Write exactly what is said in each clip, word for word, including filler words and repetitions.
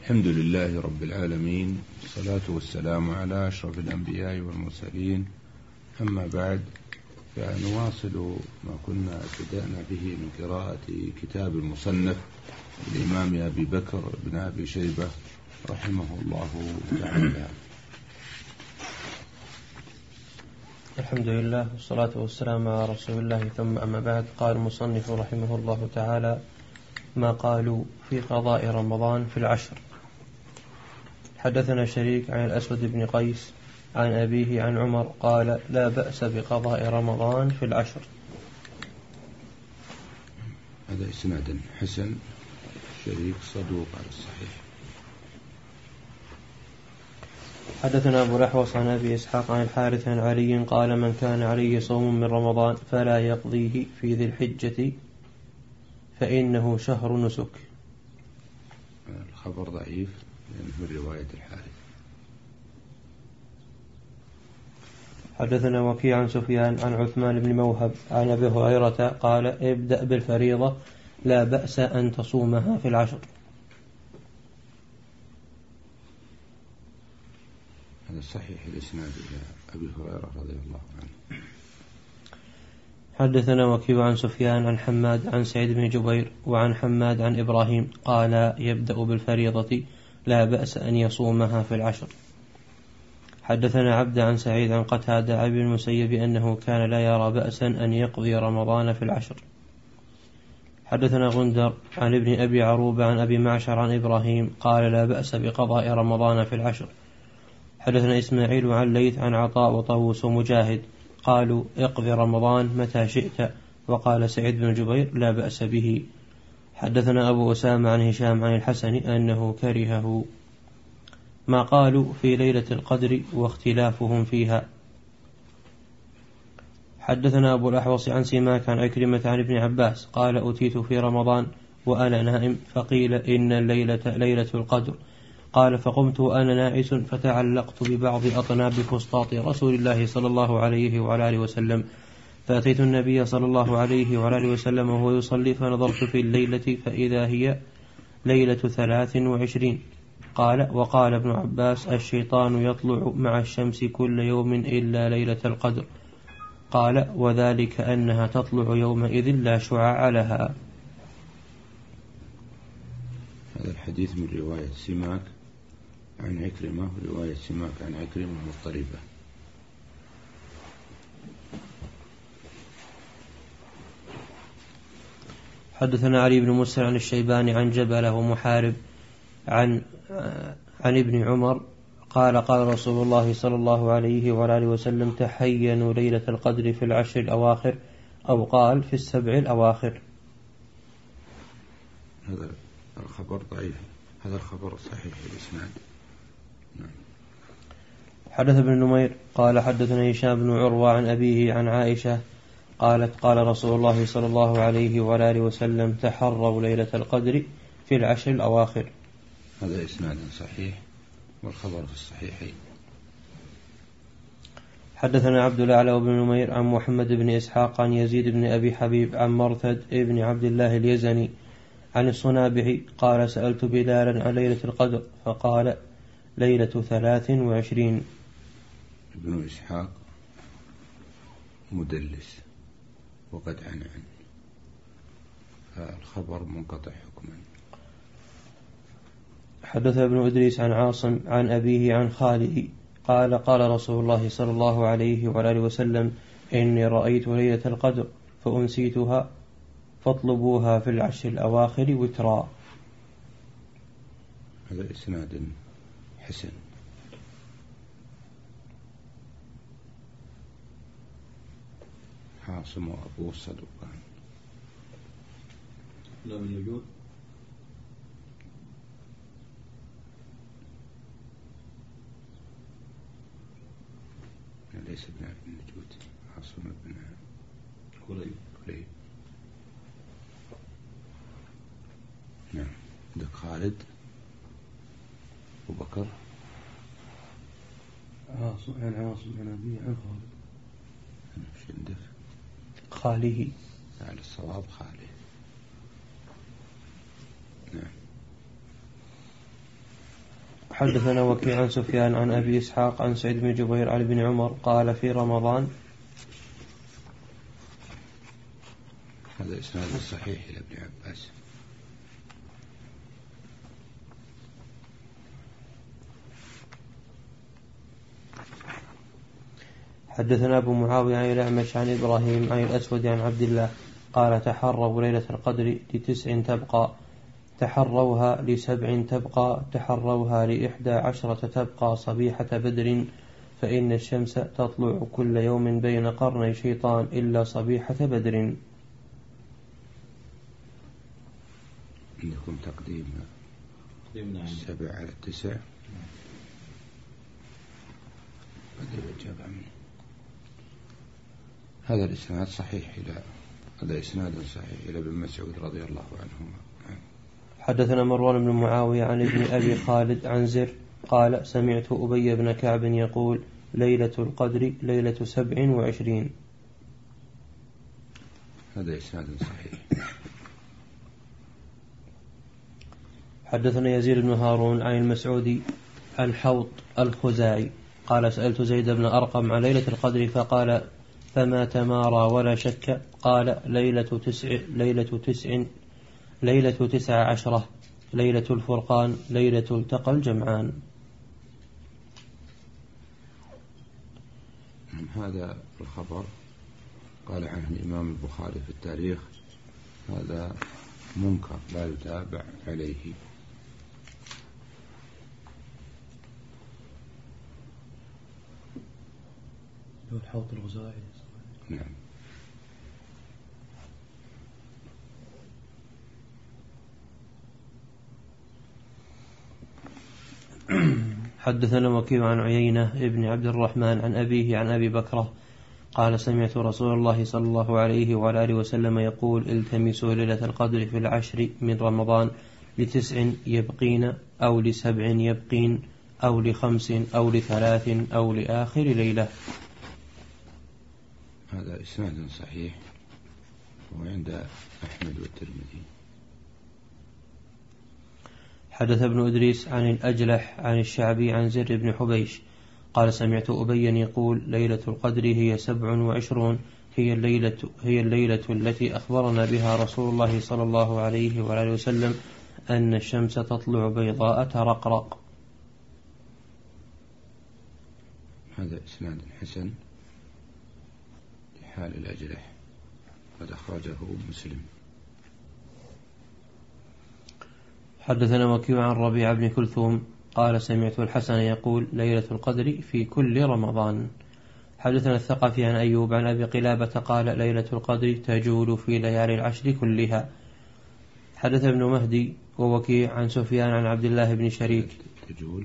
الحمد لله رب العالمين، والصلاة والسلام على أشرف الأنبياء والمرسلين. أما بعد، فنواصل ما كنا بدأنا به من قراءة كتاب المصنف الإمام أبي بكر بن أبي شيبة رحمه الله تعالى. الحمد لله والصلاة والسلام على رسول الله، ثم أما بعد. قال المصنف رحمه الله تعالى: ما قالوا في قضاء رمضان في العشر. حدثنا شريك عن الأسود بن قيس عن أبيه عن عمر قال: لا بأس بقضاء رمضان في العشر. هذا إسناد حسن، شريك صدوق على الصحيح. حدثنا أبو الأحوص عن أبي إسحاق عن الحارث عن علي قال: من كان عليه صوم من رمضان فلا يقضيه في ذي الحجة فإنه شهر نسك. الخبر ضعيف لأنه من رواية الحارث. حدثنا وكيع عن سفيان عن عثمان بن موهب عن أبي هريرة قال: ابدأ بالفريضة لا بأس أن تصومها في العشر. هذا صحيح الإسناد إلى أبي هريرة رضي الله عنه. حدثنا وكيع عن سفيان عن حماد عن سعيد بن جبير وعن حماد عن إبراهيم قال: يبدأ بالفريضة لا بأس أن يصومها في العشر. حدثنا عبد عن سعيد عن قتادة عن ابن المسيب أنه كان لا يرى بأسا أن يقضي رمضان في العشر. حدثنا غندر عن ابن أبي عروبة عن أبي معشر عن إبراهيم قال: لا بأس بقضاء رمضان في العشر. حدثنا إسماعيل عن ليث عن عطاء وطاووس ومجاهد قالوا: اقضي رمضان متى شئت. وقال سعيد بن جبير: لا بأس به. حدثنا أبو أسامة عن هشام عن الحسن أنه كرهه. ما قالوا في ليلة القدر واختلافهم فيها. حدثنا أبو الأحوص عن سماك عن عكرمة عن ابن عباس قال: أتيت في رمضان وأنا نائم فقيل إن الليلة ليلة القدر. قال: فقمت وأنا ناعس فتعلقت ببعض أطناب فسطاط رسول الله صلى الله عليه وعلى آله وسلم، فأتيت النبي صلى الله عليه وعلى آله وسلم وهو يصلي فنظرت في الليلة فإذا هي ليلة ثلاث وعشرين. قال: وقال ابن عباس: الشيطان يطلع مع الشمس كل يوم إلا ليلة القدر. قال: وذلك أنها تطلع يومئذ لا شعاع لها. هذا الحديث من رواية سماك عن عكرمة، ورواية سماك عن عكرمة مضطربة. حدثنا علي بن مسر عن الشيباني عن جبلة ومحارب عن عن ابن عمر قال: قال رسول الله صلى الله عليه وعلى آله وسلم: تحينوا ليلة القدر في العشر الأواخر، أو قال في السبع الأواخر. هذا الخبر ضعيف، هذا الخبر صحيح الإسناد. نعم. حدث ابن نمير قال: حدثنا هشام بن عروة عن أبيه عن عائشة قالت: قال رسول الله صلى الله عليه وعلى آله وسلم: تحروا ليلة القدر في العشر الأواخر. هذا إسناد صحيح والخبر في الصحيحين. حدثنا عبد الأعلى بن نمير عن محمد بن إسحاق عن يزيد بن أبي حبيب عن مرثد ابن عبد الله اليزني عن الصنابعي قال: سألت بلالا عن ليلة القدر فقال: ليلة ثلاث وعشرين. ابن إسحاق مدلس وقد عن عن فالخبر منقطع حكما. حدث ابن إدريس عن عاصم عن أبيه عن خاله قال: قال رسول الله صلى الله عليه وعلى آله وسلم: إني رأيت ليلة القدر فأنسيتها فاطلبوها في العشر الأواخر وترا. هذا إسناد حسن. عاصم وأبوه الصدوقان. لا من وجود. ليس ابن النجود، عاصم ابن كليب. كليب. نعم. عندك خالد أبو بكر. عاصم عن عاصم عن أبيه عن خالد. مش عندك خاله؟ على الصواب خاله. نعم. حدثنا وكيع عن سفيان عن أبي إسحاق عن سعيد بن جبير عن ابن عمر قال في رمضان. هذا إسناد صحيح إلى ابن عباس. حدثنا أبو معاوية عن الأعمش عن إبراهيم عن الأسود عن عبد الله قال تحروا ليلة القدر لتسع تبقى، تحروها لسبع تبقى، تحروها لإحدى عشرة تبقى صبيحة بدر، فإن الشمس تطلع كل يوم بين قرني شيطان إلا صبيحة بدر. عندكم تقديم السبع على التسع. هذا الإسناد صحيح إلى هذا إسناد صحيح إلى ابن مسعود رضي الله عنهما. حدثنا مروان بن معاوية عن ابن أبي خالد عن زر قال سمعت أبي بن كعب يقول ليلة القدر ليلة سبع وعشرين. هذا إسناد صحيح. حدثنا يزيد بن هارون عن المسعودي عن حوط الخزاعي قال سألت زيد بن أرقم عن ليلة القدر فقال فما تمارى ولا شك، قال ليلة تسع ليلة تسع ليلة تسع عشرة ليلة الفرقان ليلة التقى الجمعان. هذا الخبر قال عنه الإمام البخاري في التاريخ هذا منكر لا يتابع عليه. الحوض الغزاعي. نعم. حدثنا وكيع عن عيينة ابن عبد الرحمن عن أبيه عن أبي بكرة قال سمعت رسول الله صلى الله عليه وعلى آله وسلم يقول التمسوا ليلة القدر في العشر من رمضان لتسع يبقين أو لسبع يبقين أو لخمس أو لثلاث أو لآخر ليلة. هذا إسناد صحيح وعند أحمد والترمذي. حدث ابن إدريس عن الأجلح عن الشعبي عن زر بن حبيش قال سمعت أبيا يقول ليلة القدر هي سبع وعشرون هي الليلة, هي الليلة التي أخبرنا بها رسول الله صلى الله عليه وآله وسلم أن الشمس تطلع بيضاء ترقرق. هذا إسناد حسن لحال الأجلح قد أخرجه مسلم. حدثنا وكيع عن ربيع بن كلثوم قال سمعت الحسن يقول ليلة القدر في كل رمضان. حدثنا الثقفي عن أيوب عن أبي قلابة قال ليلة القدر تجول في ليالي العشر كلها. حدث ابن مهدي ووكيع عن سفيان عن عبد الله بن شريك. تجول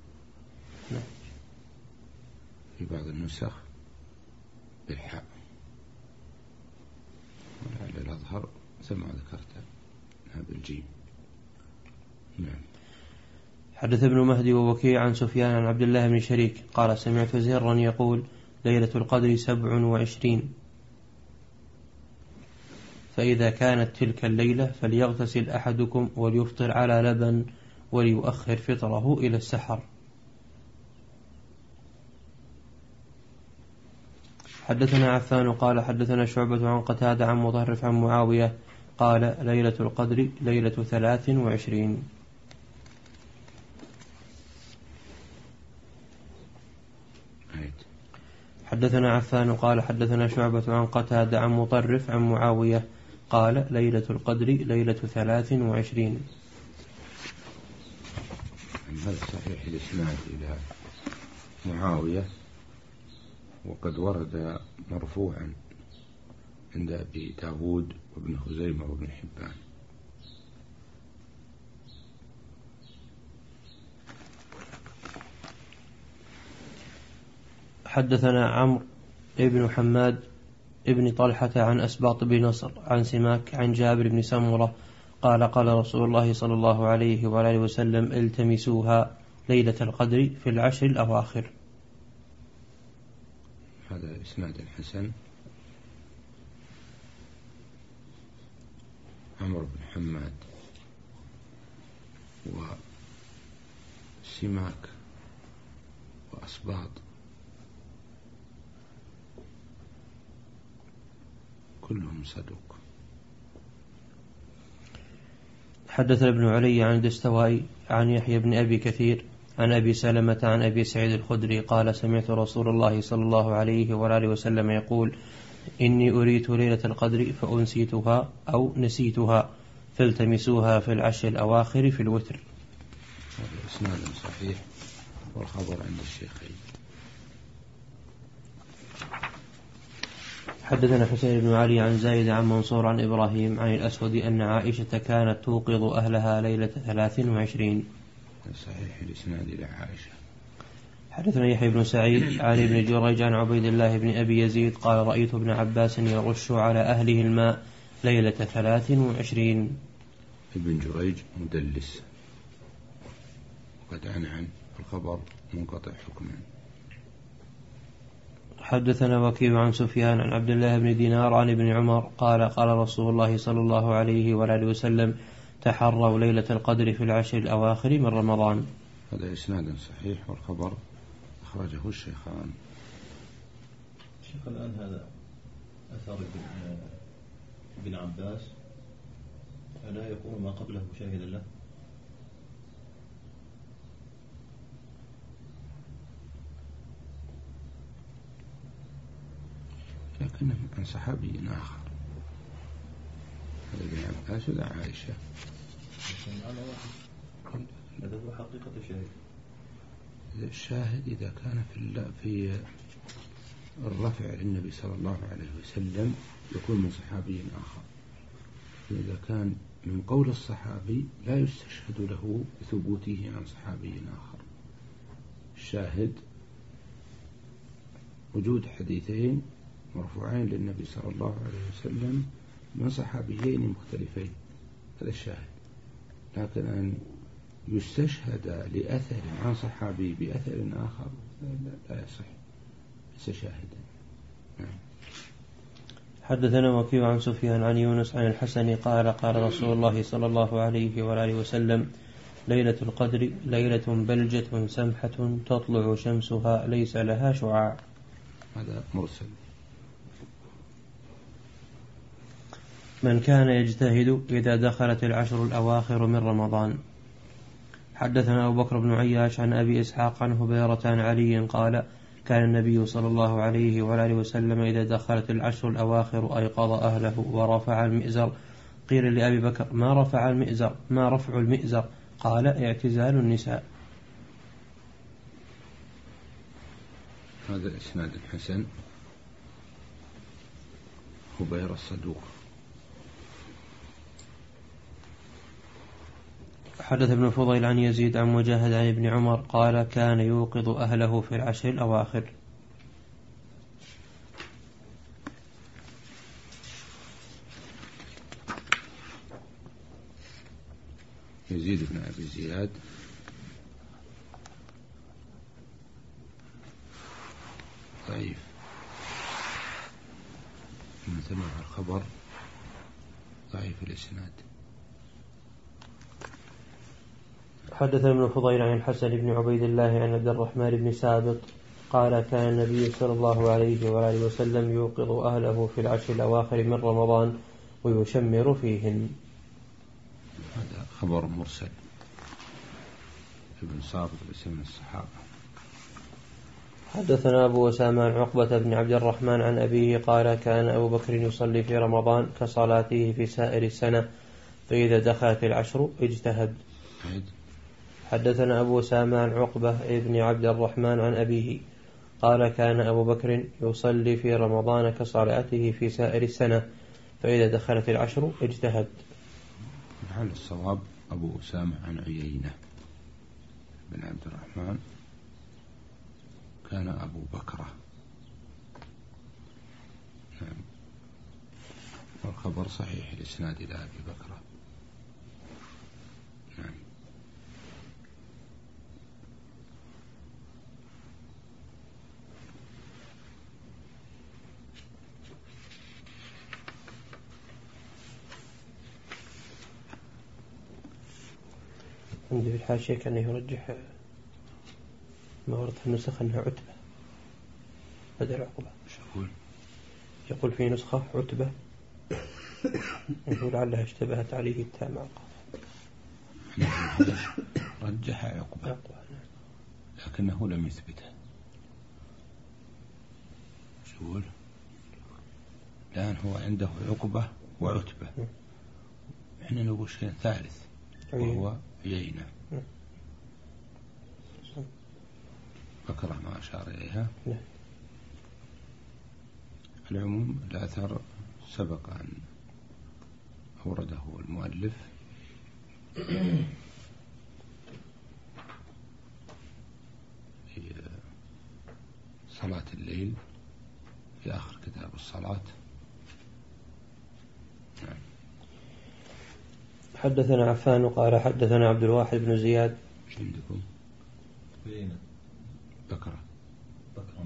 في بعض النسخ بالحاء ولعل الأظهر ثم ذكرتها بالجيم. نعم. حدث ابن مهدي ووكيع عن سفيان عن عبد الله بن شريك قال سمعت زرا يقول ليلة القدر سبع وعشرين، فإذا كانت تلك الليلة فليغتسل أحدكم وليفطر على لبن وليؤخر فطره إلى السحر. حدثنا عفان قال حدثنا شعبة عن قتادة عن مطرف عن معاوية قال ليلة القدر ليلة ثلاث وعشرين. حدثنا عفان قال حدثنا شعبة عن قتادة عن مطرف عن معاوية قال ليلة القدر ليلة ثلاث وعشرين. هذا صحيح الإسناد إلى معاوية وقد ورد مرفوعا عند أبي داود وابن خزيمة وابن حبان. حدثنا عمرو ابن حماد ابن طلحة عن أسباط بن نصر عن سماك عن جابر بن سمرة قال قال رسول الله صلى الله عليه وآله وسلم التمسوها ليلة القدر في العشر الأواخر. هذا إسناد حسن. عمرو بن حماد سماك وأصباط كلهم صدوق. حدث ابن علي عن الدستوائي عن يحيى بن أبي كثير عن أبي سلمة عن أبي سعيد الخدري قال سمعت رسول الله صلى الله عليه وآله وسلم يقول إني أريت ليلة القدر فأنسيتها أو نسيتها فالتمسوها في العشر الأواخر في الوتر. هذا إسناد صحيح والخبر عند الشيخين. حدثنا حسين بن علي عن زايد عن منصور عن إبراهيم عن الأسود أن عائشة كانت توقظ أهلها ليلة ثلاث وعشرين. صحيح الإسناد إلى عائشة. حدثنا يحيى بن سعيد عن ابن جريج عن عبيد الله بن أبي يزيد قال رأيت ابن عباس يرش على أهله الماء ليلة ثلاث وعشرين. ابن جريج مدلس وقد عن عن الخبر منقطع حكما. حدثنا وكيع عن سفيان عن عبد الله بن دينار عن ابن عمر قال قال رسول الله صلى الله عليه وآله وسلم تحروا ليلة القدر في العشر الأواخر من رمضان. هذا إسناد صحيح والخبر أخرجه الشيخان. شيخ الآن هذا أثر ابن عباس ألا يكون ما قبله شاهدا له؟ لكنه عن صحابي آخر. هذا ابن عباس ولا عائشة؟ هذا هو حقيقة الشاهد. الشاهد إذا كان في في الرفع للنبي صلى الله عليه وسلم يكون من صحابي آخر. إذا كان من قول الصحابي لا يستشهد له بثبوته عن صحابي آخر. الشاهد وجود حديثين مرفوعين للنبي صلى الله عليه وسلم من صحابيين مختلفين، هذا الشاهد. لكن أن يستشهد لأثر عن صحابي بأثر آخر لا يصح، ليس شاهدا. نعم. حدثنا وكيع عن سفيان عن يونس عن الحسن قال قال رسول الله صلى الله عليه وآله وسلم ليلة القدر ليلة بلجة سمحة تطلع شمسها ليس لها شعاع. هذا مرسل. من كان يجتهد إذا دخلت العشر الأواخر من رمضان. حدثنا أبو بكر بن عياش عن أبي إسحاق عن هبيرة عن علي قال كان النبي صلى الله عليه وآله وسلم إذا دخلت العشر الأواخر أيقظ أهله ورفع المئزر. قيل لأبي بكر ما رفع المئزر ما رفع المئزر؟ قال اعتزال النساء. هذا إسناد حسن. هبيرة الصدوق. حدث ابن فضيل عن يزيد عن مجاهد عن ابن عمر قال كان يوقظ أهله في العشر الأواخر. يزيد بن أبي زياد ضعيف من سمع الخبر ضعيف الإسناد. حدث ابن فضيل عن الحسن بن عبيد الله عن عبد الرحمن بن سابط قال كان النبي صلى الله عليه وآله وسلم يوقظ أهله في العشر الأواخر من رمضان ويشمر فيهن. هذا خبر مرسل ابن سابط باسم الصحابة. حدثنا أبو أسامة عن عقبة بن عبد الرحمن عن أبيه قال كان أبو بكر يصلي في رمضان كصلاته في سائر السنة فإذا دخلت العشر اجتهد. حدثنا أبو أسامة عن عقبة بن عبد الرحمن عن أبيه قال كان أبو بكر يصلي في رمضان كصلاته في سائر السنة فإذا دخلت العشر اجتهد. محل الصواب أبو أسامة عن عيينة بن عبد الرحمن كان أبو بكر. نعم. والخبر صحيح الإسناد إلى أبي بكر. نعم. عندي في الحاشية كان يرجح ما ورد في النسخ أنها عتبة بدل عقبة. يقول يقول في نسخة عتبة يقول لعلها اشتبهت عليه التاء مع القاف. رجح عقبة لكنه لم يثبتها. شو الآن هو عنده عقبة وعتبة، احنا نقول شيء ثالث وهو عيينة. بكرة ما أشار إليها. العموم الأثر سبق أن أورده المؤلف في صلاة الليل في آخر كتاب الصلاة. نعم. حدثنا عفان قال حدثنا عبد الواحد بن زياد. ايش عندكم؟ بينا بكرة. بكرة.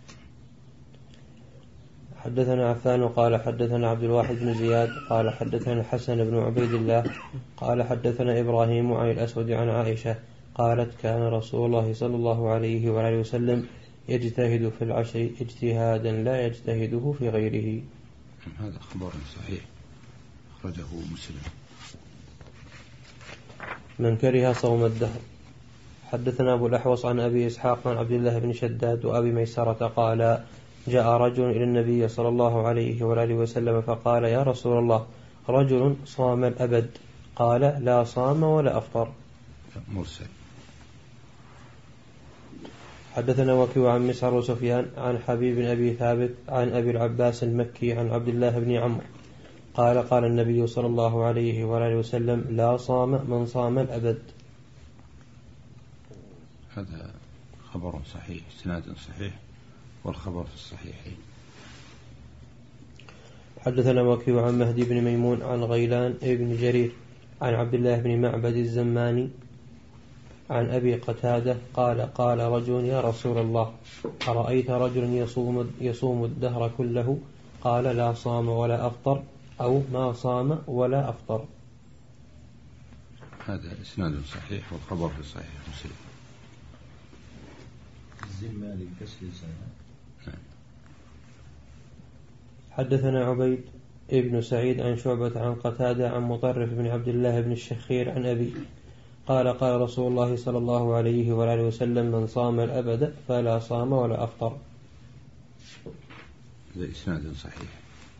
حدثنا عفان قال حدثنا عبد الواحد بن زياد قال حدثنا الحسن بن عبيد الله قال حدثنا إبراهيم عن الأسود عن عائشة قالت كان رسول الله صلى الله عليه وآله وسلم يجتهد في العشر اجتهادا لا يجتهده في غيره. هذا خبر صحيح أخرجه مسلم. من كره صوم الدهر. حدثنا أبو الأحوص عن أبي إسحاق عن عبد الله بن شداد وأبي ميسرة قال جاء رجل إلى النبي صلى الله عليه وآله وسلم فقال يا رسول الله رجل صام الأبد قال لا صام ولا أفطر. مرسل. حدثنا وكيع عن مسعر وسفيان عن حبيب بن أبي ثابت عن أبي العباس المكي عن عبد الله بن عمرو قال قال النبي صلى الله عليه وآله وسلم لا صام من صام الأبد. هذا خبر صحيح سناد صحيح والخبر في الصحيحين. حدثنا وكيع عن مهدي بن ميمون عن غيلان بن جرير عن عبد الله بن معبد الزماني عن أبي قتادة قال قال رجل يا رسول الله أرأيت رجلا يصوم, يصوم الدهر كله قال لا صام ولا أفطر أو ما صام ولا أفطر. هذا إسناد صحيح والخبر في صحيح مسلم. الزمالي بكسر الزمان. حدثنا عبيد ابن سعيد عن شعبة عن قتادة عن مطرف بن عبد الله بن الشخير عن أبي قال قال رسول الله صلى الله عليه وآله وسلم من صام الأبد فلا صام ولا أفطر. هذا إسناد صحيح.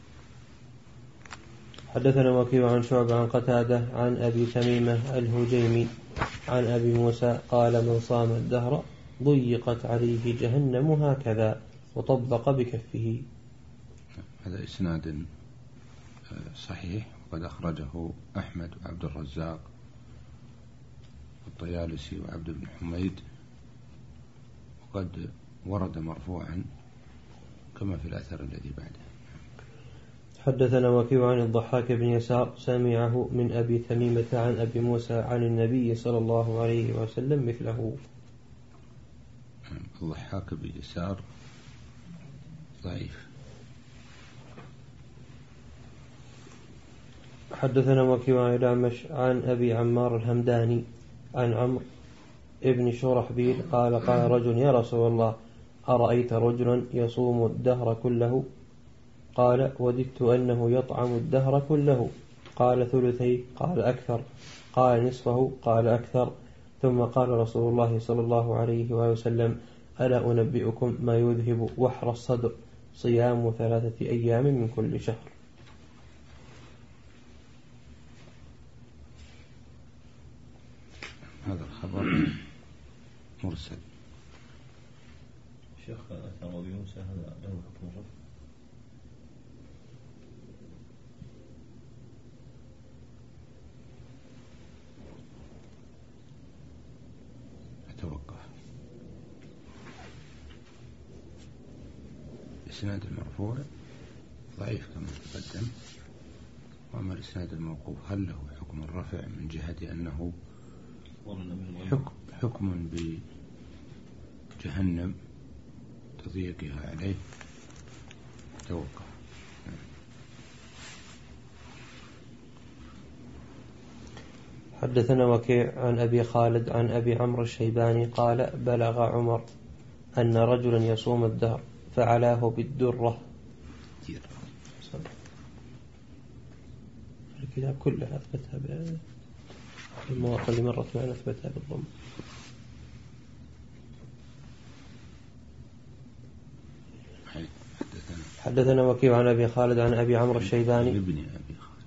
حدثنا وكيع عن شعبة عن قتادة عن أبي تميمة الهجيمي عن أبي موسى قال من صام الدهر ضيقت عليه جهنم هكذا وطبق بكفه. هذا إسناد صحيح وقد أخرجه أحمد وعبد الرزاق والطيالسي وعبد بن حميد وقد ورد مرفوعا كما في الأثر الذي بعده. حدثنا وكيع عن الضحاك بن يسار سمعه من أبي تميمة عن أبي موسى عن النبي صلى الله عليه وسلم مثله. الضحاك بن يسار ضعيف. حدثنا وكيع عن الأعمش عن أبي عمار الهمداني عن عمرو ابن شرحبيل قال قال رجل يا رسول الله أرأيت رجلا يصوم الدهر كله قال وددت أنه يطعم الدهر كله قال ثلثي قال أكثر قال نصفه قال أكثر ثم قال رسول الله صلى الله عليه وسلم ألا أنبئكم ما يذهب وحر الصدر صيام ثلاثة أيام من كل شهر. هذا الخبر مرسل. شيخ أثر أبي موسى هذا له حكم الرفع. أتوقف. إسناد المرفوع ضعيف كما تقدم، وأما الإسناد الموقوف هل له حكم الرفع من جهة أنه حكم, حكم بجهنم تضييقها عليه توقف. حدثنا وكيع عن أبي خالد عن أبي عمرو الشيباني قال بلغ عمر أن رجلا يصوم الدهر فعلاه بالدرة. الكتاب كلها أثبتها بالمواطن اللي مرت معنا أثبتها بالضم. حدثنا وكيع عن أبي خالد عن أبي عمرو الشيباني ابن أبي خالد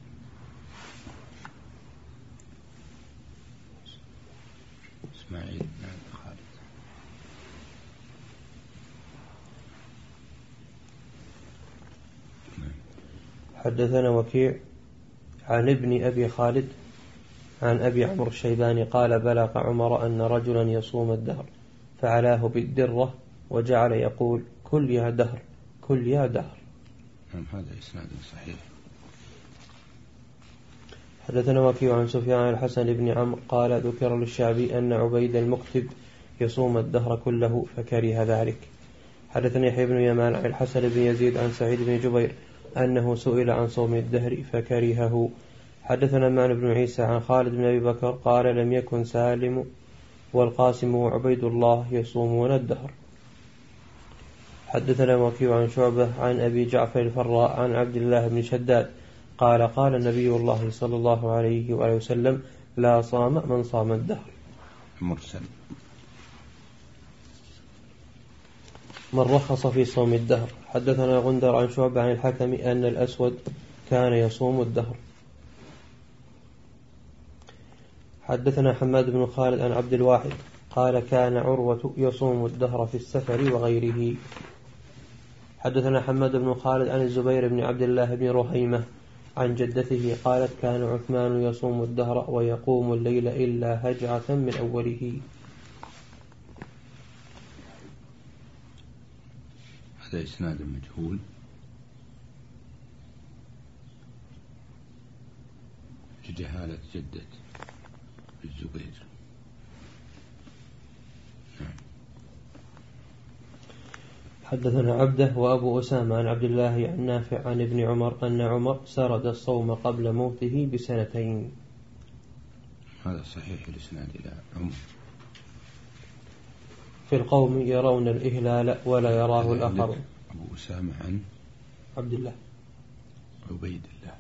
إسماعيل بن أبي خالد. حدثنا وكيع عن ابن أبي خالد عن أبي عمرو الشيباني قال بلغ عمر أن رجلا يصوم الدهر فعلاه بالدرة وجعل يقول كل يا دهر كل يا دهر. نعم هذا إسناد صحيح. حدثنا وكيع عن سفيان عن الحسن بن عمرو قال ذكر للشعبي أن عبيد المكتب يصوم الدهر كله فكره ذلك. حدثني يحيى بن يمان عن الحسن بن يزيد عن سعيد بن جبير أنه سئل عن صوم الدهر فكرهه. حدثنا معن بن عيسى عن خالد بن أبي بكر قال لم يكن سالم والقاسم وعبيد الله يصومون الدهر. حدثنا وكيع عن شعبة عن أبي جعفر الفراء عن عبد الله بن شداد قال قال النبي الله صلى الله عليه وآله وسلم لا صام من صام الدهر. مرسل. من رخص في صوم الدهر. حدثنا غندر عن شعبة عن الحكم أن الأسود كان يصوم الدهر. حدثنا حماد بن خالد عن عبد الواحد قال كان عروة يصوم الدهر في السفر وغيره. حدثنا حماد بن خالد عن الزبير بن عبد الله بن رهيمة عن جدته قالت كان عثمان يصوم الدهر ويقوم الليل إلا هجعة من أوله. هذا إسناد مجهول. جهالة جدة الزبير. حدثنا عبده وأبو أسامة عن عبد الله عن نافع عن ابن عمر أن عمر سرد الصوم قبل موته بسنتين. هذا صحيح الإسناد إلى عمر. في القوم يرون الإهلال ولا يراه الآخر. أبو أسامة عن عبد الله عبيد الله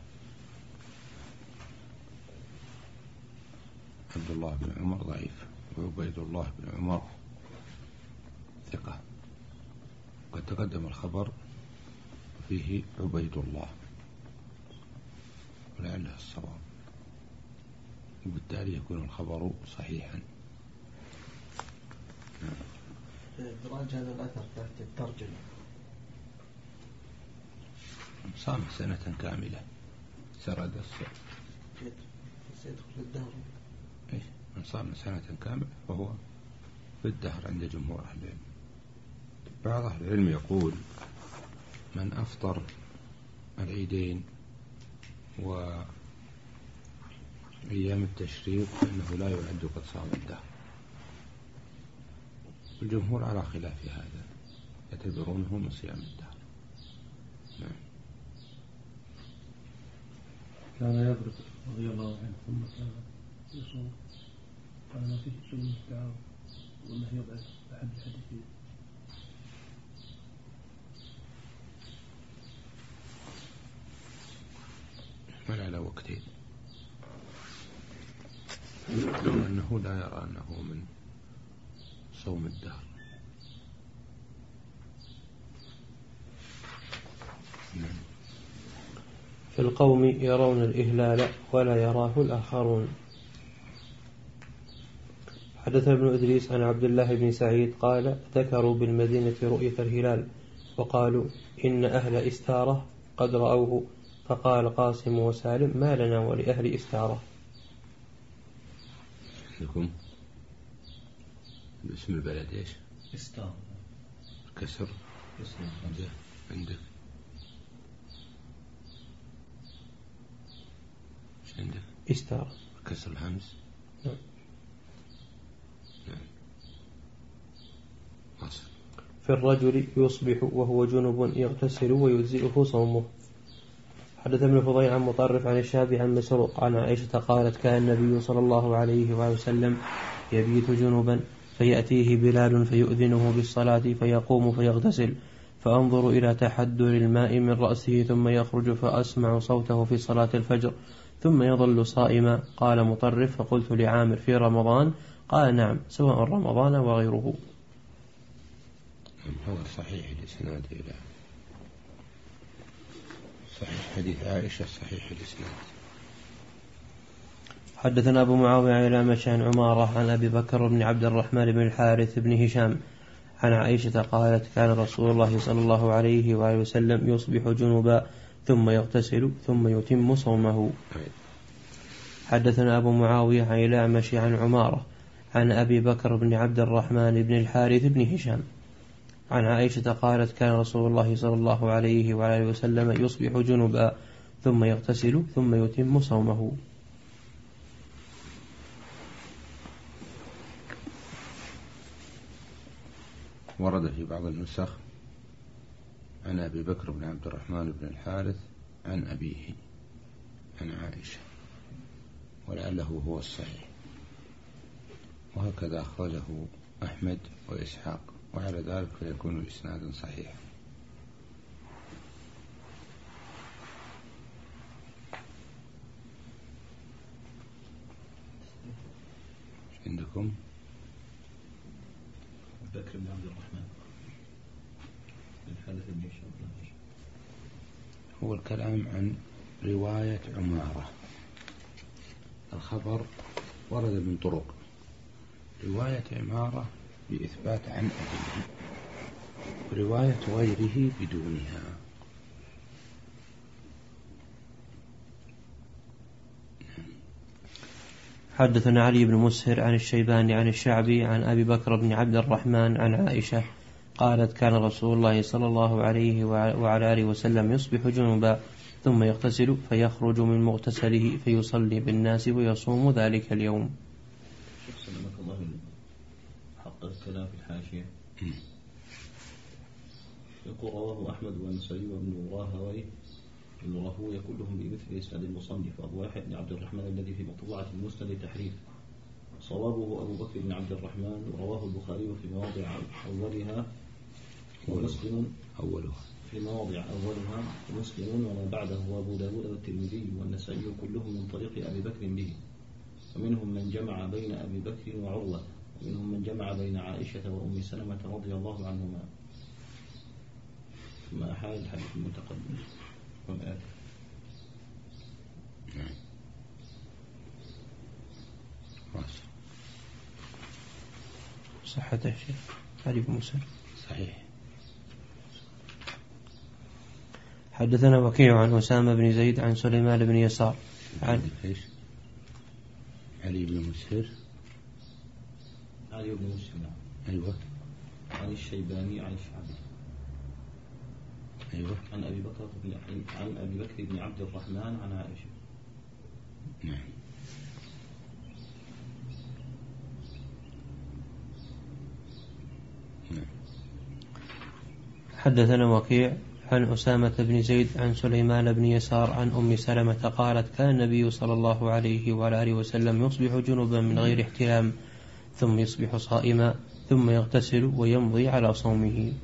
عبد الله بن عمر ضعيف وعبيد الله بن عمر ثقة. قد تقدم الخبر فيه عبيد الله ولعله الصواب وبالتالي يكون الخبر صحيحا. إدراج هذا الأثر تحت الترجمة. صام سنة كاملة سرد الصوم سيدخل الدهر. إيش من صام سنة كاملة فهو في الدهر عند جمهور أهل العلم. بعض أهل العلم يقول من أفطر العيدين وأيام التشريق فإنه لا يعد قد صام الدهر. الجمهور على خلاف هذا يعتبرونه من صيام الدهر. نعم. كان يبرد رضي الله عنه ثم كان يصوم قال ما فيه شيء من التعاون وأنه يضعف أحد الحديثين. من على وقتين أنه لا يرى أنه من صوم الدهر. في القوم يرون الإهلال ولا يراه الآخرون. حدث ابن إدريس عن عبد الله بن سعيد قال ذكروا بالمدينة رؤية الهلال وقالوا إن أهل إستارة قد رأوه فقال قاسم وسالم ما لنا ولأهل إستارة. لكم باسم البلد إيش؟ إستارة. كسر عندك عندك إيش عندك؟ إستارة كسر الهمز. نعم. نعم. أصل. في الرجل يصبح وهو جنب يغتسل ويجزئه صومه. حدث ابن فضيل عن مطرف عن الشافعي عن مسروق عن عائشة قالت كان النبي صلى الله عليه وسلم يبيت جنبا فيأتيه بلال فيؤذنه بالصلاة فيقوم فيغتسل فأنظر إلى تحدر الماء من رأسه ثم يخرج فأسمع صوته في صلاة الفجر ثم يظل صائما. قال مطرف فقلت لعامر في رمضان؟ قال نعم سواء رمضان وغيره. هو صحيح الإسناد إلى صحيح حديث عائشة صحيح الإسناد. حدثنا أبو معاوية عن الأعمش عن عمارة عن أبي بكر بن عبد الرحمن بن الحارث بن هشام عن عائشة قالت كان رسول الله صلى الله عليه وآله وسلم يصبح جنبا ثم يغتسل ثم يتم صومه. حدثنا أبو معاوية عن الأعمش عن عمارة عن أبي بكر بن عبد الرحمن بن الحارث بن هشام عن عائشة قالت كان رسول الله صلى الله عليه وآله وسلم يصبح جنبا ثم يغتسل ثم يتم صومه. ورد في بعض النسخ عن أبي بكر بن عبد الرحمن بن الحارث عن أبيه عن عائشة ولعله هو الصحيح، وهكذا أخرجه أحمد وإسحاق، وعلى ذلك فيكون إسنادا صحيحا. عندكم بكر بن عبد الرحمن بن الحارث بن هشام. هو الكلام عن رواية عمارة، الخبر ورد من طرق، رواية عمارة بإثبات عن أبيه ورواية غيره بدونها. حدثنا علي بن مسهر عن الشيباني عن الشعبي عن أبي بكر بن عبد الرحمن عن عائشة قالت كان رسول الله صلى الله عليه وعلى آله وسلم يصبح جنبا ثم يغتسل فيخرج من مغتسله فيصلي بالناس ويصوم ذلك اليوم. شوف سلمك الله حق الكلام في الحاشية. يقول رواه أحمد والنسائي وابن راهويه ابن راهويه كلهم بمثل إسناد المصنف أبو واحد بن عبد الرحمن الذي في مطبوعة المسند تحريف. صوابه أبو بكر بن عبد الرحمن ورواه البخاري في مواضع أولها ومسلم أولها في مواضع أولها ومسلم وما بعده وأبو داود والترمذي والنسائي كلهم من طريق أبي بكر به، ومنهم من جمع بين أبي بكر وعروة، ومنهم من جمع بين عائشة وأم سلمة رضي الله عنهما. ثم أحال الحديث المتقدم والآتي. نعم. صحته شيخ علي بن مسهر صحيح. حدثنا وكيع عن أسامة بن زيد عن سليمان بن يسار عن علي بن مسهر علي بن مسهر أيوة عن الشيباني عن الشعبي أيوة عن أبي بكر بن عن أبي بكر بن عبد الرحمن عن عائشة. نعم. حدثنا وكيع عن أسامة بن زيد عن سليمان بن يسار عن أم سلمة قالت كان النبي صلى الله عليه وآله وسلم يصبح جنبا من غير احتلام ثم يصبح صائما ثم يغتسل ويمضي على صومه.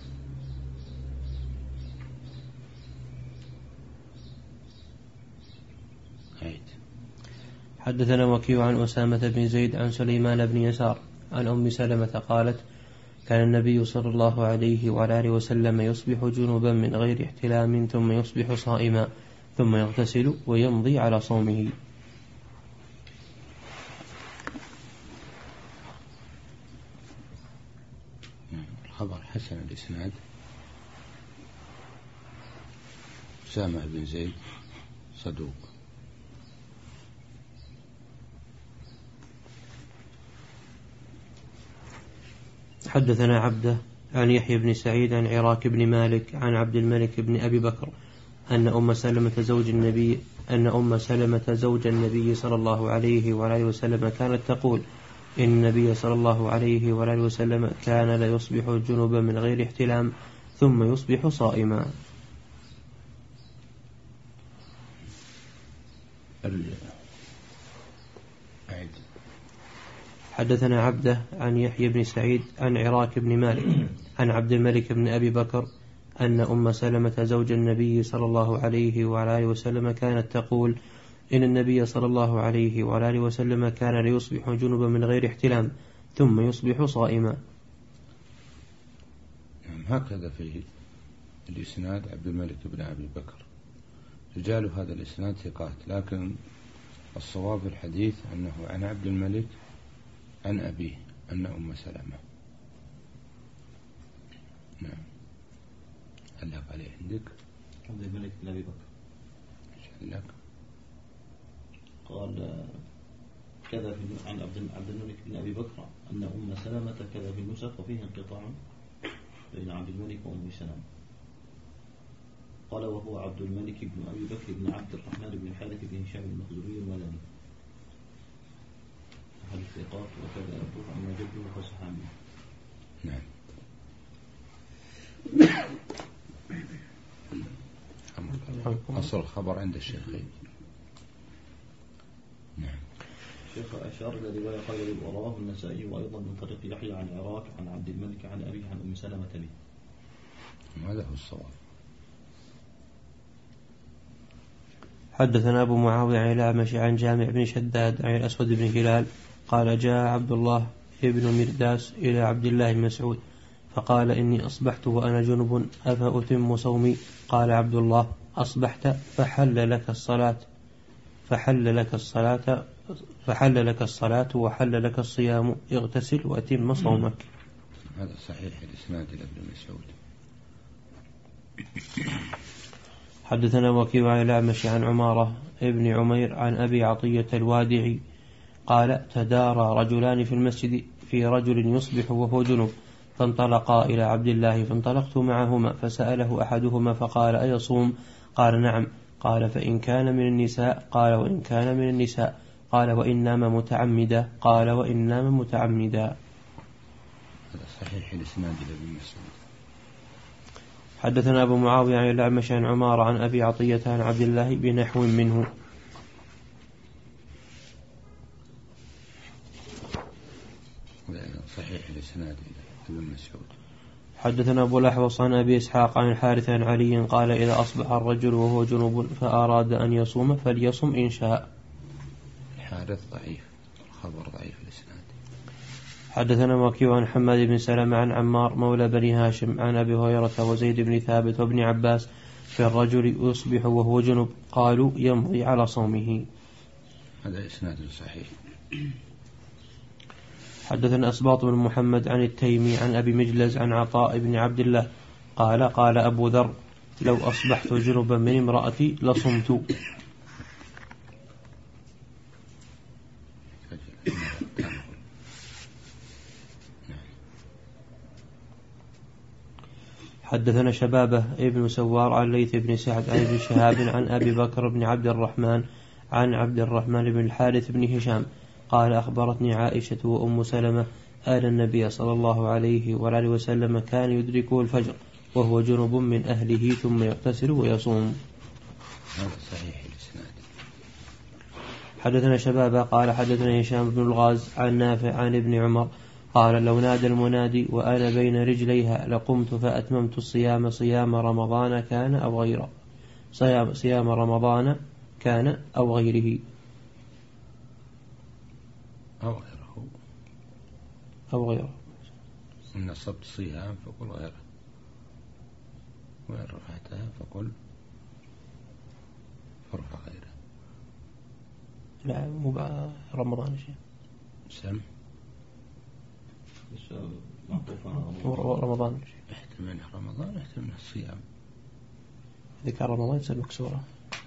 حدثنا وكيع عن أسامة بن زيد عن سليمان بن يسار عن أم سلمة قالت كان النبي صلى الله عليه وعلى آله وسلم يصبح جنبا من غير احتلام ثم يصبح صائما ثم يغتسل ويمضي على صومه. الخبر حسن الإسناد. أسامة بن زيد صدوق. حدثنا عبده عن يحيى بن سعيد عن عراك بن مالك عن عبد الملك بن أبي بكر أن أم سلمة زوج النبي أن أم سلمة زوج النبي صلى الله عليه وآله وسلم كانت تقول إن النبي صلى الله عليه وآله وسلم كان لا يصبح جنبا من غير احتلام ثم يصبح صائما. أعد. حدثنا عبده عن يحيى بن سعيد عن عراك بن مالك عن عبد الملك بن أبي بكر أن أم سلمة زوج النبي صلى الله عليه وعلى آله وسلم كانت تقول إن النبي صلى الله عليه وعلى آله وسلم كان ليصبح جنبا من غير احتلام ثم يصبح صائما. هكذا في الإسناد عبد الملك بن أبي بكر، رجال هذا الإسناد ثقات، لكن الصواب في الحديث أنه عن عبد الملك عن أبيه أن أم سلمة. نعم. علق عليه عندك عبد الملك بن أبي بكر إيش لك؟ قال كذا في عن عبد الملك بن أبي بكر أن أم سلمة كذا في النسخ وفيه انقطاع بين عبد الملك وأم سلمة. قال وهو عبد الملك بن أبي بكر بن عبد الرحمن بن الحارث بن هشام المخزومي المدني أحد الثقات، وكذا يقول أما جده فصحابي. نعم. أصل الخبر عند الشيخين. نعم. الشيخ أشار إلى رواية خير وراه النسائي وأيضا من طريق يحيى عن عراك عن عبد الملك عن أبيه عن أم سلمة به. هذا هو الصواب. حدثنا أبو معاوية عن الأعمش عن جامع بن شداد عن الأسود بن هلال قال جاء عبد الله ابن مرداس إلى عبد الله بن مسعود فقال إني أصبحت وأنا جنب أفأتم صومي؟ قال عبد الله أصبحت فحل لك الصلاة فحل لك الصلاة فحل لك الصلاة وحل لك الصيام اغتسل وأتم صومك. هذا صحيح الإسناد إلى ابن مسعود. حدثنا وكيع عن الأعمش عن عمارة ابن عمير عن أبي عطية الوادعي قال تدارى رجلان في المسجد في رجل يصبح وهو جنب فانطلقا إلى عبد الله فانطلقت معهما فسأله أحدهما فقال أيصوم؟ قال نعم. قال فإن كان من النساء؟ قال وإن كان من النساء. قال وإن نام متعمدا؟ قال وإن نام متعمدا. هذا صحيح الإسناد إلى ابن مسعود. حدثنا أبو معاوية عن الأعمش عن عمارة عن أبي عطية عن عبد الله بنحو منه. صحيح الإسناد إلى ابن مسعود. حدثنا أبو الأحوص عن أبي إسحاق عن الحارث عن علي قال إذا أصبح الرجل وهو جنوب فأراد أن يصوم فليصم إن شاء. الحارث ضعيف، الخبر ضعيف الإسناد. حدثنا وكيع عن حماد بن سلمة عن عمار مولى بني هاشم عن أبي هريرة وزيد بن ثابت وابن عباس في الرجل يصبح وهو جنب قالوا يمضي على صومه. هذا إسناد صحيح. حدثنا أسباط بن محمد عن التيمي عن أبي مجلز عن عطاء بن عبد الله قال قال أبو ذر لو أصبحت جنبا من امرأتي لصمت. حدثنا شبابه ابن سوار عن ليث بن سعد عن ابن شهاب عن أبي بكر بن عبد الرحمن عن عبد الرحمن بن الحارث بن هشام قال أخبرتني عائشة وأم سلمة آل النبي صلى الله عليه وآله وسلم كان يدركه الفجر وهو جنب من أهله ثم يغتسل ويصوم. هذا صحيح الإسناد. حدثنا شبابه قال حدثنا هشام بن الغاز عن نافع عن ابن عمر قال لو نادى المنادي وأنا بين رجليها لقمت فأتممت الصيام صيام رمضان كان أو غيره صيام, صيام رمضان كان أو غيره أو غيره أو غيره إن نصبت صيام فقل غيره وإن رفعتها فقل فرفع غيره. لا مو رمضان شيء سم رمضان احتمل رمضان احتمل الصيام. ذكر رمضان تصير مكسورة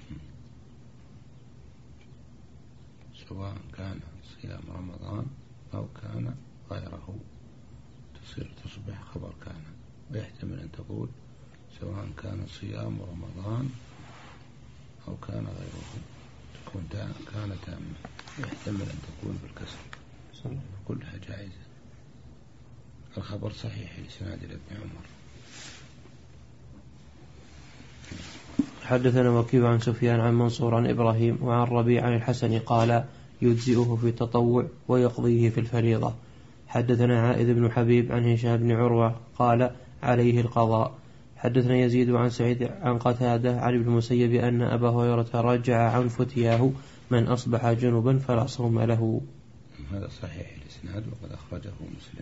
سواء كان صيام رمضان أو كان غيره تصير تصبح خبر كان، ويحتمل أن تقول سواء كان صيام رمضان أو كان غيره تكون كان تامة، ويحتمل أن تكون بالكسر، كلها جائزة. الخبر صحيح الإسناد لابن عمر. حدثنا وكيع عن سفيان عن منصور عن إبراهيم وعن ربيع عن الحسن قال يجزئه في التطوع ويقضيه في الفريضة. حدثنا عائذ بن حبيب عن هشام بن عروة قال عليه القضاء. حدثنا يزيد عن سعيد عن قتادة عن ابن المسيب أن أبا هريرة رجع عن فتياه من أصبح جنبا فلا صوم له. هذا صحيح الإسناد وقد أخرجه مسلم.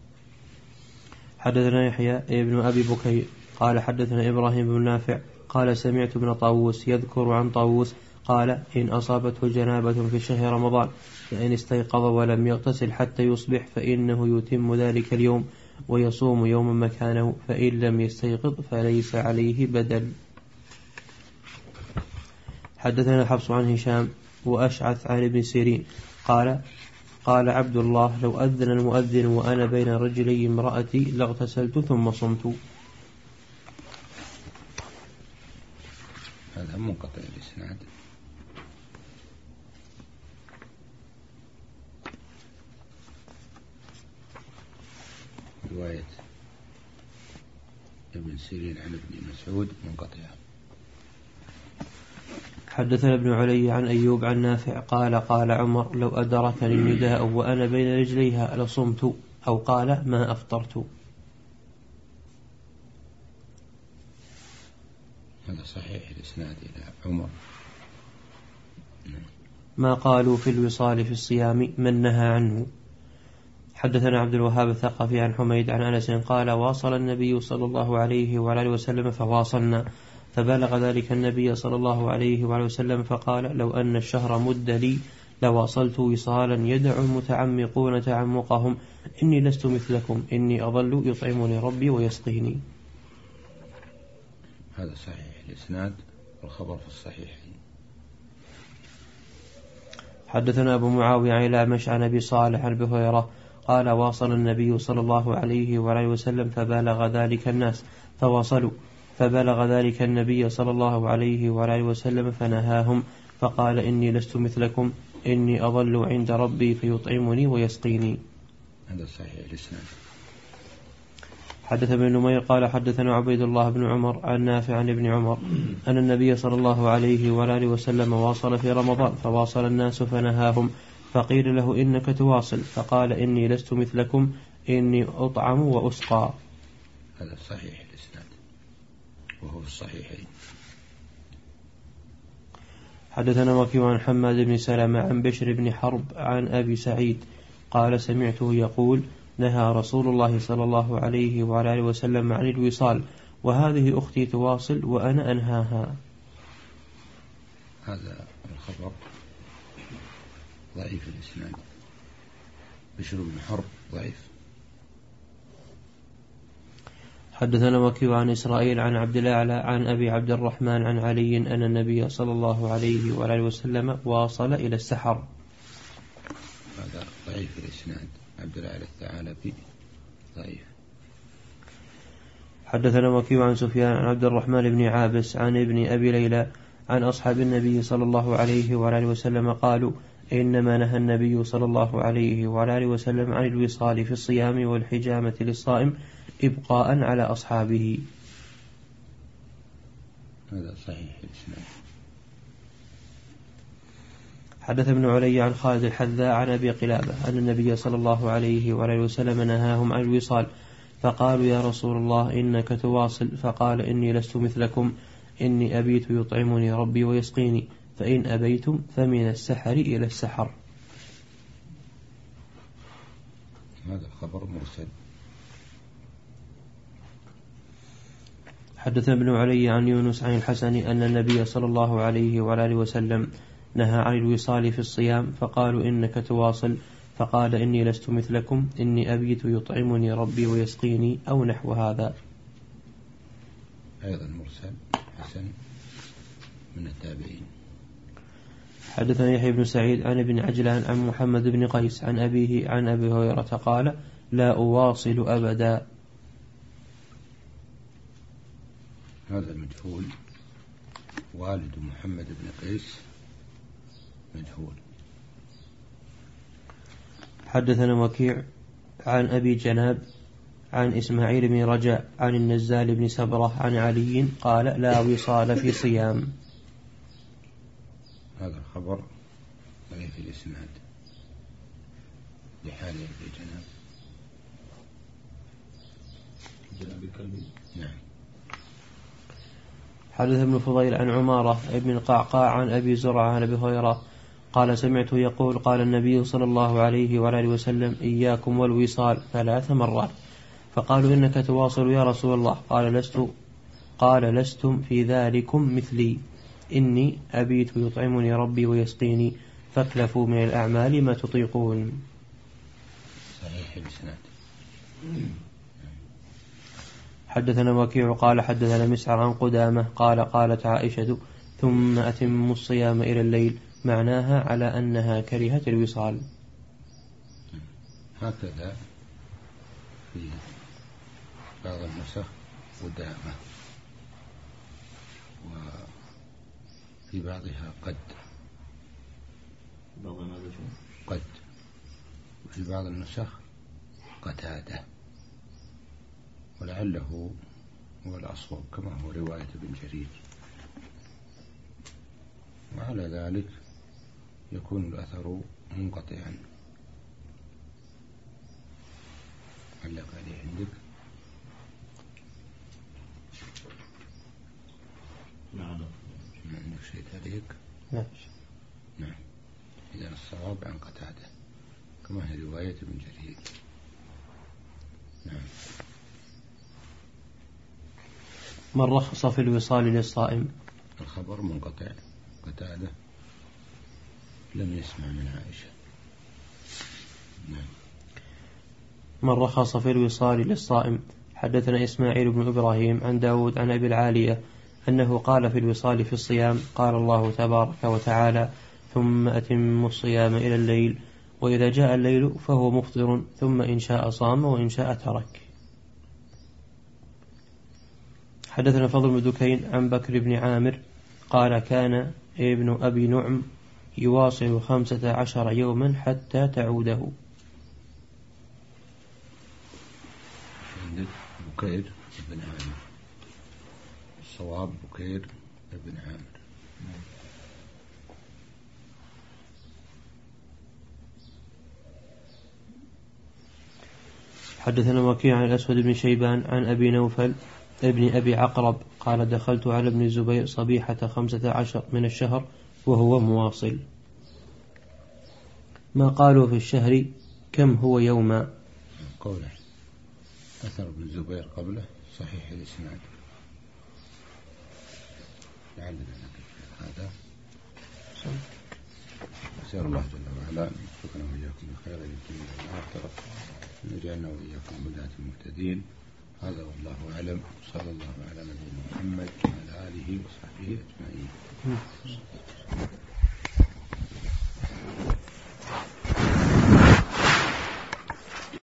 حدثنا يحيى ابن أبي بكير قال حدثنا إبراهيم بن نافع قال سمعت ابن طاووس يذكر عن طاووس قال إن أصابته جنابة في شهر رمضان فإن استيقظ ولم يغتسل حتى يصبح فإنه يتم ذلك اليوم ويصوم يوما مكانه، فإن لم يستيقظ فليس عليه بدل. حدثنا حفص عن هشام وأشعث عن ابن سيرين قال قال عبد الله لو أذن المؤذن وأنا بين رجلي امرأتي لاغتسلت ثم صمت. هذا منقطع الإسناد. رواية ابن سيرين عن ابن مسعود منقطعة. حدثنا ابن علي عن أيوب عن نافع قال قال عمر لو أدركني النداء وأنا بين رجليها لصمت، أو قال ما أفطرت. هذا صحيح الإسناد إلى عمر. ما قالوا في الوصال في الصيام من نهى عنه. حدثنا عبد الوهاب الثقفي عن حميد عن أنس قال واصل النبي صلى الله عليه وعلى وسلم فواصلنا، فبلغ ذلك النبي صلى الله عليه وعلى وسلم فقال لو أن الشهر مد لي لواصلت وصالا يدع المتعمقون تعمقهم، إني لست مثلكم إني أظل يطعمني ربي ويسقيني. هذا صحيح الإسناد والخبر في الصحيحين. حدثنا أبو معاوية عن الأعمش عن أبي صالح عن أبي هريرة قال واصل النبي صلى الله عليه وعلى وسلم فبلغ ذلك الناس فواصلوا، فبلغ ذلك النبي صلى الله عليه وعلى وسلم فنهاهم فقال إني لست مثلكم إني أظل عند ربي فيطعمني ويسقيني. هذا صحيح الإسناد. حدث ابن نمير قال حدثنا عبيد الله بن عمر عن نافع عن ابن عمر أن النبي صلى الله عليه وعلى وسلم واصل في رمضان فواصل الناس فنهاهم، فقيل له إنك تواصل فقال إني لست مثلكم إني أطعم وأسقى. هذا صحيح الإسناد وهو في الصحيحين. حدثنا وكيع عن حماد بن سلمة عن بشر بن حرب عن أبي سعيد قال سمعته يقول نهى رسول الله صلى الله عليه وعلى آله وسلم عن الوصال وهذه أختي تواصل وأنا أنهاها. هذا الخبر ضعيف الإسناد. بشر بن حرب ضعيف. حدثنا وكيع عن إسرائيل عن عبد الأعلى عن أبي عبد الرحمن عن علي أن النبي صلى الله عليه وعلى آله وسلم واصل إلى السحر. هذا ضعيف الإسناد. عبد الأعلى الثعالبي ضعيف. حدثنا وكيع عن سفيان عن عبد الرحمن بن عابس عن ابن أبي ليلى عن أصحاب النبي صلى الله عليه وعلى آله وسلم قالوا إنما نهى النبي صلى الله عليه وعلى آله وسلم عن الوصال في الصيام والحجامة للصائم إبقاء على أصحابه. هذا صحيح الإسناد. حدث ابن علي عن خالد الحذاء عن أبي قلابة أن النبي صلى الله عليه وعلى آله وسلم نهاهم عن الوصال فقالوا يا رسول الله إنك تواصل، فقال إني لست مثلكم إني أبيت يطعمني ربي ويسقيني، فإن أبيتم فمن السحر إلى السحر. هذا خبر مرسل. حدث ابن علي عن يونس عن الحسن أن النبي صلى الله عليه وعلى آله وسلم نهى عن الوصال في الصيام فقالوا إنك تواصل، فقال إني لست مثلكم إني أبيت يطعمني ربي ويسقيني أو نحو هذا. أيضا مرسل حسن من التابعين. حدثنا يحيى بن سعيد عن ابن عجلان عن محمد بن قيس عن أبيه عن أبي هريرة قال لا أواصل أبدا. هذا مجهول. والد محمد بن قيس مجهول. حدثنا وكيع عن أبي جناب عن إسماعيل بن رجاء عن النزال بن سبرة عن علي قال لا وصال في صيام. هذا الخبر ضعيف الإسناد لحاله في جناب جناب الكلبي. نعم. حدث ابن فضيل عن عمارة ابن القعقاع عن أبي زرعة عن أبي هريرة قال سمعته يقول قال النبي صلى الله عليه وآله وسلم إياكم والوصال ثلاث مرات. فقالوا إنك تواصل يا رسول الله. قال لست قال لستم في ذلكم مثلي إني أبيت يطعمني ربي ويسقيني فاكلفوا من الأعمال ما تطيقون. صحيح الإسناد. حدثنا وكيع قال حدثنا مسعر عن قدامة قال قالت عائشة ثم أتم الصيام إلى الليل معناها على أنها كرهت الوصال. هكذا في بعض النسخ قدامة وفي بعضها قد قد وفي بعض النسخ قتادة ولعله هو الأصوب كما هو رواية ابن جرير. وعلى ذلك يكون الأثر منقطعا. علق عليه عندك؟ نعم. ما عندك شيء تعليق؟ نعم. نعم. إذن الصواب عن قتادة كما هي رواية ابن جرير. نعم. من رخص في الوصال للصائم. الخبر منقطع. قتادة لم يسمع من عائشة. نعم. من رخص في الوصال للصائم. حدثنا إسماعيل بن إبراهيم عن داود عن أبي العالية أنه قال في الوصال في الصيام قال الله تبارك وتعالى ثم أتم الصيام إلى الليل وإذا جاء الليل فهو مفطر ثم إن شاء صام وإن شاء ترك. حدثنا فضل بن دكين عن بكر بن عامر قال كان ابن أبي نعم يواصل خمسة عشر يوما حتى تعوده. عندك بكير بن عامر. الصواب بكير بن عامر. حدثنا وكيع عن الأسود بن شيبان عن أبي نوفل ابن أبي عقرب قال دخلت على ابن الزبير صبيحة خمسة عشر من الشهر وهو مواصل. ما قالوا في الشهر كم هو يوما. قوله أثر ابن الزبير قبله صحيح الإسناد. لعلنا هذا أسأل الله جل وعلا أن يوفقنا وإياكم بخير الدنيا والآخرة وأن يجعلنا وإياكم هداة المهتدين. هذا والله أعلم. صلى الله على نبينا محمد وعلى آله وصحبه أجمعين.